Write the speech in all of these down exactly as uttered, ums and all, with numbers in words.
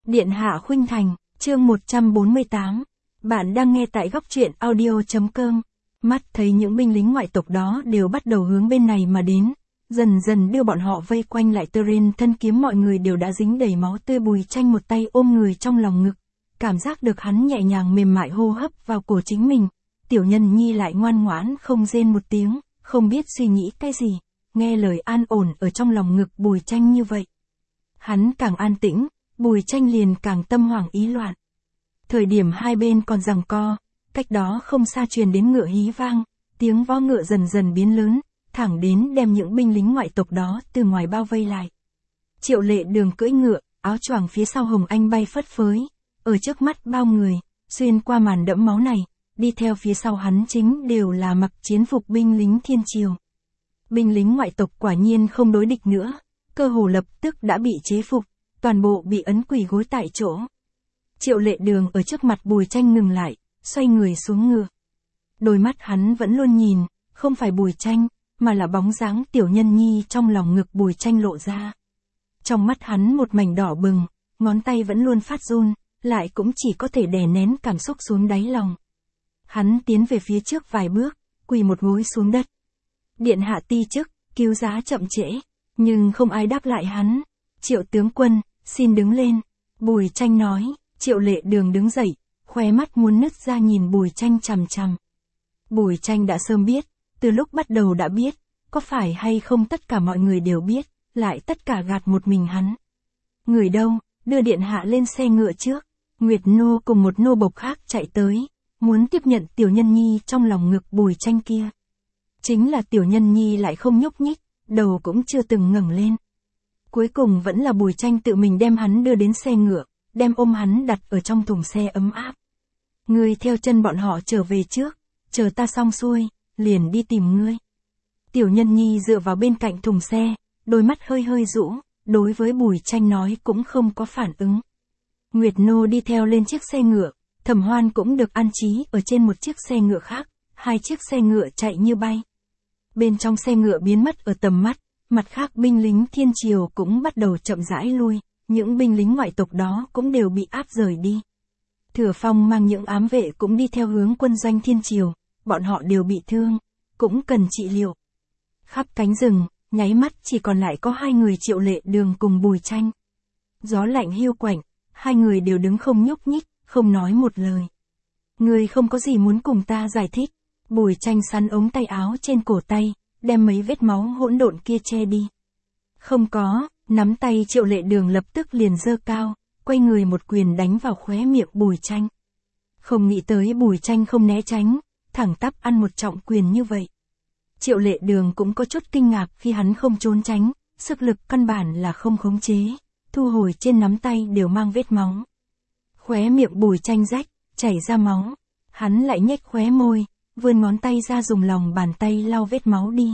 Điện hạ khuynh thành, chương một trăm bốn mươi tám. Bạn đang nghe tại góc truyện audio.com. Mắt thấy những binh lính ngoại tộc đó đều bắt đầu hướng bên này mà đến, dần dần đưa bọn họ vây quanh lại. Turin thân kiếm mọi người đều đã dính đầy máu tươi. Bùi Tranh một tay ôm người trong lòng ngực, cảm giác được hắn nhẹ nhàng mềm mại hô hấp vào cổ chính mình. Tiểu Nhân Nhi lại ngoan ngoãn không rên một tiếng, không biết suy nghĩ cái gì, nghe lời an ổn ở trong lòng ngực Bùi Tranh như vậy. Hắn càng an tĩnh, Bùi Tranh liền càng tâm hoảng ý loạn. Thời điểm hai bên còn giằng co, cách đó không xa truyền đến ngựa hí vang, tiếng vó ngựa dần dần biến lớn, thẳng đến đem những binh lính ngoại tộc đó từ ngoài bao vây lại. Triệu Lệ Đường cưỡi ngựa, áo choàng phía sau hồng anh bay phất phới, ở trước mắt bao người, xuyên qua màn đẫm máu này, đi theo phía sau hắn chính đều là mặc chiến phục binh lính thiên triều. Binh lính ngoại tộc quả nhiên không đối địch nữa, cơ hồ lập tức đã bị chế phục, toàn bộ bị ấn quỳ gối tại chỗ. Triệu Lệ Đường ở trước mặt Bùi Tranh ngừng lại, xoay người xuống ngựa. Đôi mắt hắn vẫn luôn nhìn, không phải Bùi Tranh, mà là bóng dáng Tiểu Nhân Nhi trong lòng ngực Bùi Tranh lộ ra. Trong mắt hắn một mảnh đỏ bừng, ngón tay vẫn luôn phát run, lại cũng chỉ có thể đè nén cảm xúc xuống đáy lòng. Hắn tiến về phía trước vài bước, quỳ một gối xuống đất. Điện hạ ti chức, cứu giá chậm trễ, nhưng không ai đáp lại hắn. Triệu tướng quân, xin đứng lên. Bùi Tranh nói. Triệu Lệ Đường đứng dậy, khóe mắt muốn nứt ra nhìn Bùi Tranh chằm chằm. Bùi Tranh đã sớm biết, từ lúc bắt đầu đã biết, có phải hay không tất cả mọi người đều biết, lại tất cả gạt một mình hắn. Người đâu, đưa điện hạ lên xe ngựa trước. Nguyệt Nô cùng một nô bộc khác chạy tới, muốn tiếp nhận Tiểu Nhân Nhi trong lòng ngực Bùi Tranh kia. Chính là Tiểu Nhân Nhi lại không nhúc nhích, đầu cũng chưa từng ngẩng lên. Cuối cùng vẫn là Bùi Tranh tự mình đem hắn đưa đến xe ngựa, đem ôm hắn đặt ở trong thùng xe ấm áp. Ngươi theo chân bọn họ trở về trước, chờ ta xong xuôi, liền đi tìm ngươi. Tiểu Nhân Nhi dựa vào bên cạnh thùng xe, đôi mắt hơi hơi rũ, đối với Bùi Tranh nói cũng không có phản ứng. Nguyệt Nô đi theo lên chiếc xe ngựa, Thẩm Hoan cũng được an trí ở trên một chiếc xe ngựa khác, hai chiếc xe ngựa chạy như bay. Bên trong xe ngựa biến mất ở tầm mắt, mặt khác binh lính thiên triều cũng bắt đầu chậm rãi lui. Những binh lính ngoại tộc đó cũng đều bị áp rời đi. Thừa Phong mang những ám vệ cũng đi theo hướng quân doanh thiên triều, bọn họ đều bị thương, cũng cần trị liệu. Khắp cánh rừng, nháy mắt chỉ còn lại có hai người Triệu Lệ Đường cùng Bùi Tranh. Gió lạnh hiu quạnh, hai người đều đứng không nhúc nhích, không nói một lời. Ngươi không có gì muốn cùng ta giải thích. Bùi Tranh sắn ống tay áo trên cổ tay, đem mấy vết máu hỗn độn kia che đi. Không có. Nắm tay Triệu Lệ Đường lập tức liền giơ cao, quay người một quyền đánh vào khóe miệng Bùi Tranh. Không nghĩ tới Bùi Tranh không né tránh, thẳng tắp ăn một trọng quyền như vậy. Triệu Lệ Đường cũng có chút kinh ngạc khi hắn không trốn tránh, sức lực căn bản là không khống chế, thu hồi trên nắm tay đều mang vết máu. Khóe miệng Bùi Tranh rách, chảy ra máu, hắn lại nhếch khóe môi, vươn ngón tay ra dùng lòng bàn tay lau vết máu đi.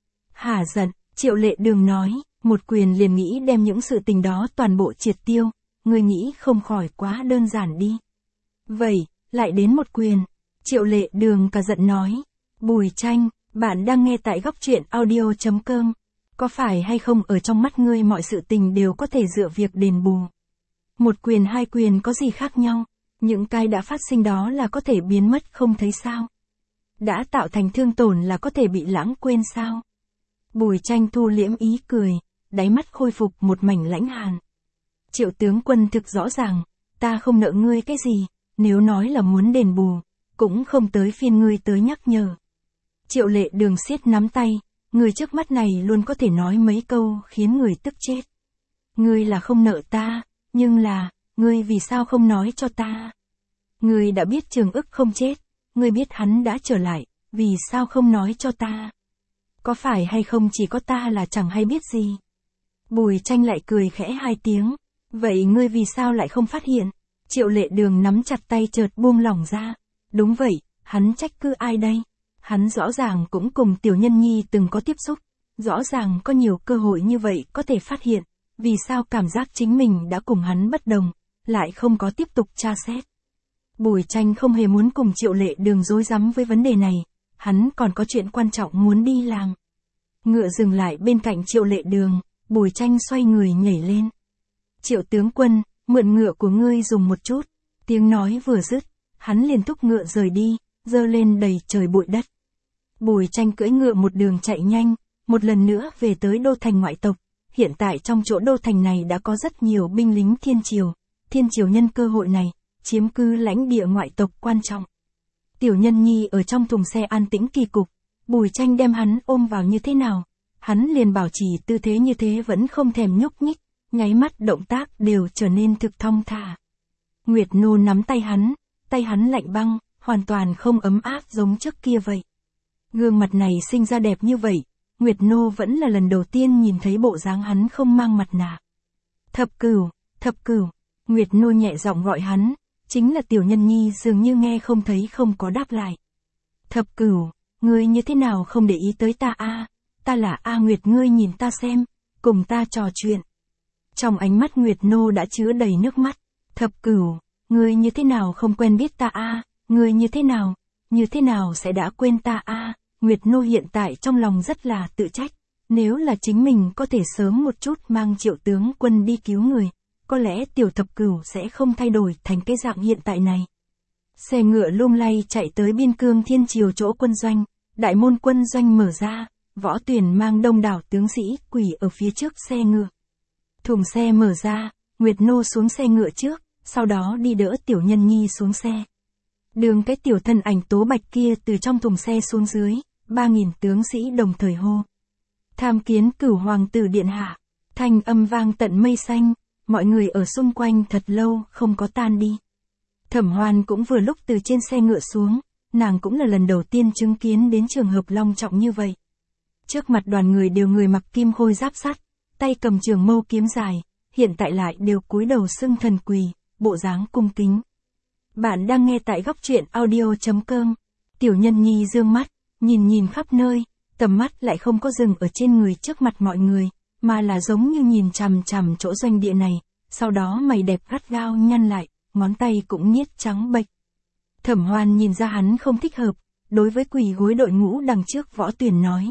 Hả giận, Triệu Lệ Đường nói. Một quyền liền nghĩ đem những sự tình đó toàn bộ triệt tiêu, ngươi nghĩ không khỏi quá đơn giản đi. Vậy, lại đến một quyền. Triệu Lệ Đường cả giận nói. Bùi Tranh, bạn đang nghe tại góc truyện audio.com. Có phải hay không ở trong mắt ngươi mọi sự tình đều có thể dựa việc đền bù. Một quyền hai quyền có gì khác nhau, những cái đã phát sinh đó là có thể biến mất không thấy sao. Đã tạo thành thương tổn là có thể bị lãng quên sao. Bùi Tranh thu liễm ý cười. Đáy mắt khôi phục một mảnh lãnh hàn. Triệu tướng quân thực rõ ràng, ta không nợ ngươi cái gì, nếu nói là muốn đền bù, cũng không tới phiên ngươi tới nhắc nhở. Triệu Lệ Đường siết nắm tay, người trước mắt này luôn có thể nói mấy câu khiến người tức chết. Ngươi là không nợ ta, nhưng là, ngươi vì sao không nói cho ta? Ngươi đã biết Trường Ức không chết, ngươi biết hắn đã trở lại, vì sao không nói cho ta? Có phải hay không chỉ có ta là chẳng hay biết gì? Bùi Tranh lại cười khẽ hai tiếng. Vậy ngươi vì sao lại không phát hiện? Triệu Lệ Đường nắm chặt tay chợt buông lỏng ra. Đúng vậy, hắn trách cứ ai đây? Hắn rõ ràng cũng cùng Tiểu Nhân Nhi từng có tiếp xúc. Rõ ràng có nhiều cơ hội như vậy có thể phát hiện. Vì sao cảm giác chính mình đã cùng hắn bất đồng, lại không có tiếp tục tra xét. Bùi Tranh không hề muốn cùng Triệu Lệ Đường rối rắm với vấn đề này. Hắn còn có chuyện quan trọng muốn đi làm. Ngựa dừng lại bên cạnh Triệu Lệ Đường. Bùi Tranh xoay người nhảy lên. Triệu tướng quân, mượn ngựa của ngươi dùng một chút. Tiếng nói vừa dứt, hắn liền thúc ngựa rời đi, dơ lên đầy trời bụi đất. Bùi Tranh cưỡi ngựa một đường chạy nhanh, một lần nữa về tới đô thành ngoại tộc. Hiện tại trong chỗ đô thành này đã có rất nhiều binh lính thiên triều. Thiên triều nhân cơ hội này, chiếm cứ lãnh địa ngoại tộc quan trọng. Tiểu Nhân Nhi ở trong thùng xe an tĩnh kỳ cục, Bùi Tranh đem hắn ôm vào như thế nào, hắn liền bảo trì tư thế như thế vẫn không thèm nhúc nhích, nháy mắt động tác đều trở nên thực thong thả. Nguyệt Nô nắm tay hắn, tay hắn lạnh băng, hoàn toàn không ấm áp giống trước kia vậy. Gương mặt này sinh ra đẹp như vậy, Nguyệt Nô vẫn là lần đầu tiên nhìn thấy bộ dáng hắn không mang mặt nạ. Thập Cửu, Thập Cửu, Nguyệt Nô nhẹ giọng gọi hắn, chính là Tiểu Nhân Nhi dường như nghe không thấy không có đáp lại. Thập Cửu, ngươi như thế nào không để ý tới ta a? Ta là A Nguyệt, ngươi nhìn ta xem, cùng ta trò chuyện. Trong ánh mắt Nguyệt Nô đã chứa đầy nước mắt. Thập Cửu, ngươi như thế nào không quen biết ta a? Ngươi như thế nào, như thế nào sẽ đã quên ta a? Nguyệt Nô hiện tại trong lòng rất là tự trách. Nếu là chính mình có thể sớm một chút mang Triệu tướng quân đi cứu người, có lẽ tiểu Thập Cửu sẽ không thay đổi thành cái dạng hiện tại này. Xe ngựa lung lay chạy tới biên cương thiên triều chỗ quân doanh, đại môn quân doanh mở ra, Võ Tuyền mang đông đảo tướng sĩ quỳ ở phía trước xe ngựa. Thùng xe mở ra, Nguyệt Nô xuống xe ngựa trước, sau đó đi đỡ Tiểu Nhân Nhi xuống xe. Đường cái tiểu thân ảnh tố bạch kia từ trong thùng xe xuống dưới, ba nghìn tướng sĩ đồng thời hô. Tham kiến Cửu hoàng tử điện hạ, thanh âm vang tận mây xanh, mọi người ở xung quanh thật lâu không có tan đi. Thẩm Hoan cũng vừa lúc từ trên xe ngựa xuống, nàng cũng là lần đầu tiên chứng kiến đến trường hợp long trọng như vậy. Trước mặt đoàn người đều người mặc kim khôi giáp sắt, tay cầm trường mâu kiếm dài, hiện tại lại đều cúi đầu xưng thần quỳ, bộ dáng cung kính. Bạn đang nghe tại góc truyện audio chấm com. Tiểu Nhân Nhi dương mắt, nhìn nhìn khắp nơi, tầm mắt lại không có dừng ở trên người trước mặt mọi người, mà là giống như nhìn chằm chằm chỗ doanh địa này, sau đó mày đẹp gắt gao nhăn lại, ngón tay cũng niết trắng bệch. Thẩm Hoan nhìn ra hắn không thích hợp, đối với quỳ gối đội ngũ đằng trước Võ Tuyền nói.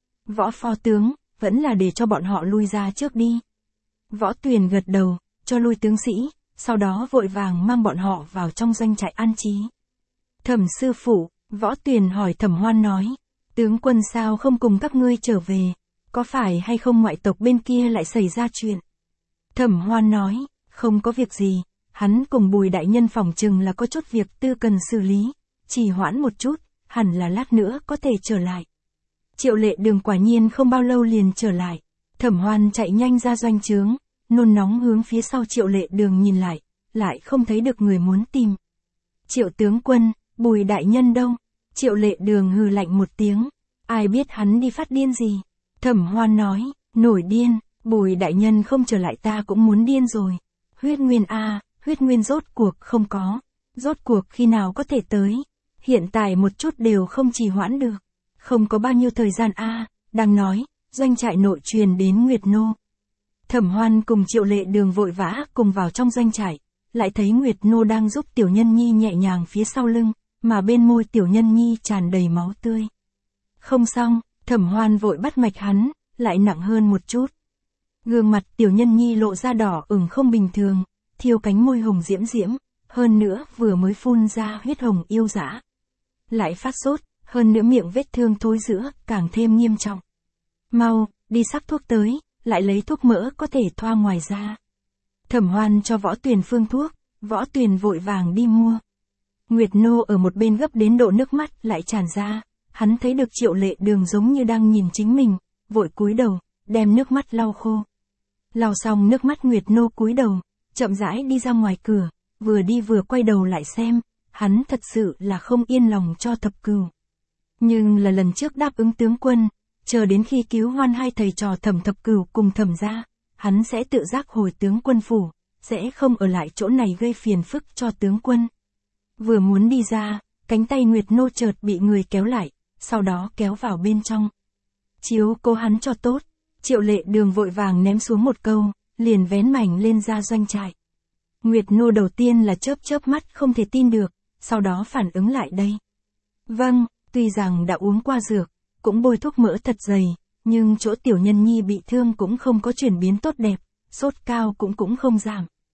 Võ phó tướng, vẫn là để cho bọn họ lui ra trước đi. Võ Tuyền gật đầu, cho lui tướng sĩ, sau đó vội vàng mang bọn họ vào trong doanh trại an trí. Thẩm sư phụ, Võ Tuyền hỏi Thẩm Hoan nói, tướng quân sao không cùng các ngươi trở về, có phải hay không ngoại tộc bên kia lại xảy ra chuyện? Thẩm Hoan nói, không có việc gì, hắn cùng Bùi đại nhân phòng chừng là có chút việc tư cần xử lý, trì hoãn một chút, hẳn là lát nữa có thể trở lại. Triệu Lệ Đường quả nhiên không bao lâu liền trở lại. Thẩm Hoan chạy nhanh ra doanh trướng, nôn nóng hướng phía sau Triệu Lệ Đường nhìn lại, lại không thấy được người muốn tìm. Triệu tướng quân, Bùi đại nhân đâu? Triệu Lệ Đường hừ lạnh một tiếng, ai biết hắn đi phát điên gì? Thẩm Hoan nói, nổi điên, Bùi đại nhân không trở lại ta cũng muốn điên rồi. Huyết nguyên a, huyết nguyên rốt cuộc không có, rốt cuộc khi nào có thể tới? Hiện tại một chút đều không trì hoãn được. Không có bao nhiêu thời gian a, à, đang nói, doanh trại nội truyền đến Nguyệt Nô. Thẩm Hoan cùng Triệu Lệ Đường vội vã cùng vào trong doanh trại, lại thấy Nguyệt Nô đang giúp Tiểu Nhân Nhi nhẹ nhàng phía sau lưng, mà bên môi Tiểu Nhân Nhi tràn đầy máu tươi. Không xong, Thẩm Hoan vội bắt mạch hắn, lại nặng hơn một chút. Gương mặt Tiểu Nhân Nhi lộ ra đỏ ửng không bình thường, thiêu cánh môi hồng diễm diễm, hơn nữa vừa mới phun ra huyết hồng yêu dã. Lại phát sốt, hơn nữa miệng vết thương thối rữa, càng thêm nghiêm trọng. Mau, đi sắc thuốc tới, lại lấy thuốc mỡ có thể thoa ngoài da. Thẩm Hoan cho Võ Tuyền phương thuốc, Võ Tuyền vội vàng đi mua. Nguyệt Nô ở một bên gấp đến độ nước mắt lại tràn ra, hắn thấy được Triệu Lệ Đường giống như đang nhìn chính mình, vội cúi đầu, đem nước mắt lau khô. Lau xong nước mắt Nguyệt Nô cúi đầu, chậm rãi đi ra ngoài cửa, vừa đi vừa quay đầu lại xem, hắn thật sự là không yên lòng cho Thập Cửu. Nhưng là lần trước đáp ứng tướng quân, chờ đến khi cứu hoan hai thầy trò Thẩm Thập Cửu cùng Thẩm gia, hắn sẽ tự giác hồi tướng quân phủ, sẽ không ở lại chỗ này gây phiền phức cho tướng quân. Vừa muốn đi ra, cánh tay Nguyệt Nô chợt bị người kéo lại, sau đó kéo vào bên trong. Chiếu cố hắn cho tốt, Triệu Lệ Đường vội vàng ném xuống một câu, liền vén mảnh lên ra doanh trại. Nguyệt Nô đầu tiên là chớp chớp mắt không thể tin được, sau đó phản ứng lại đây. Vâng, tuy rằng đã uống qua dược, cũng bôi thuốc mỡ thật dày, nhưng chỗ Tiểu Nhân Nhi bị thương cũng không có chuyển biến tốt đẹp, sốt cao cũng cũng không giảm.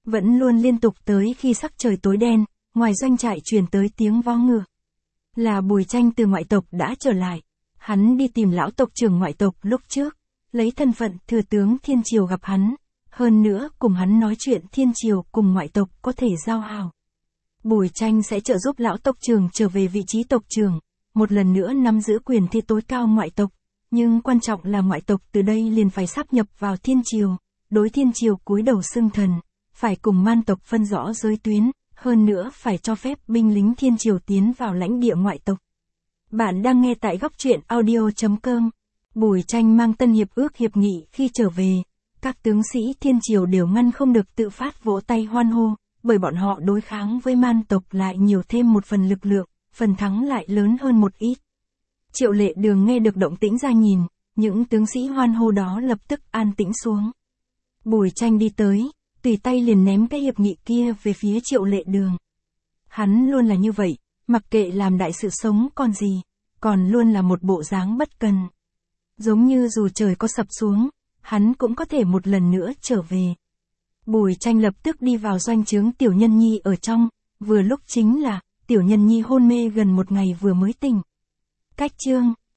Vẫn luôn liên tục tới khi sắc trời tối đen, ngoài doanh trại truyền tới tiếng vó ngựa. Là Bùi Tranh từ ngoại tộc đã trở lại. Hắn đi tìm lão tộc trưởng ngoại tộc lúc trước, lấy thân phận thừa tướng thiên triều gặp hắn. Hơn nữa cùng hắn nói chuyện thiên triều cùng ngoại tộc có thể giao hảo. Bùi Tranh sẽ trợ giúp lão tộc trưởng trở về vị trí tộc trưởng, một lần nữa nắm giữ quyền thi tối cao ngoại tộc. Nhưng quan trọng là ngoại tộc từ đây liền phải sáp nhập vào thiên triều, đối thiên triều cúi đầu xưng thần, phải cùng man tộc phân rõ giới tuyến, hơn nữa phải cho phép binh lính thiên triều tiến vào lãnh địa ngoại tộc. Bạn đang nghe tại góc truyện audio chấm com. Bùi Tranh mang tân hiệp ước hiệp nghị khi trở về, các tướng sĩ thiên triều đều ngăn không được tự phát vỗ tay hoan hô, bởi bọn họ đối kháng với man tộc lại nhiều thêm một phần lực lượng, phần thắng lại lớn hơn một ít. Triệu Lệ Đường nghe được động tĩnh ra nhìn, những tướng sĩ hoan hô đó lập tức an tĩnh xuống. Bùi Tranh đi tới, tùy tay liền ném cái hiệp nghị kia về phía Triệu Lệ Đường. Hắn luôn là như vậy, mặc kệ làm đại sự sống còn gì, còn luôn là một bộ dáng bất cần. Giống như dù trời có sập xuống, hắn cũng có thể một lần nữa trở về. Bùi Tranh lập tức đi vào doanh trướng Tiểu Nhân Nhi ở trong, vừa lúc chính là, Tiểu Nhân Nhi hôn mê gần một ngày vừa mới tỉnh. Cách chương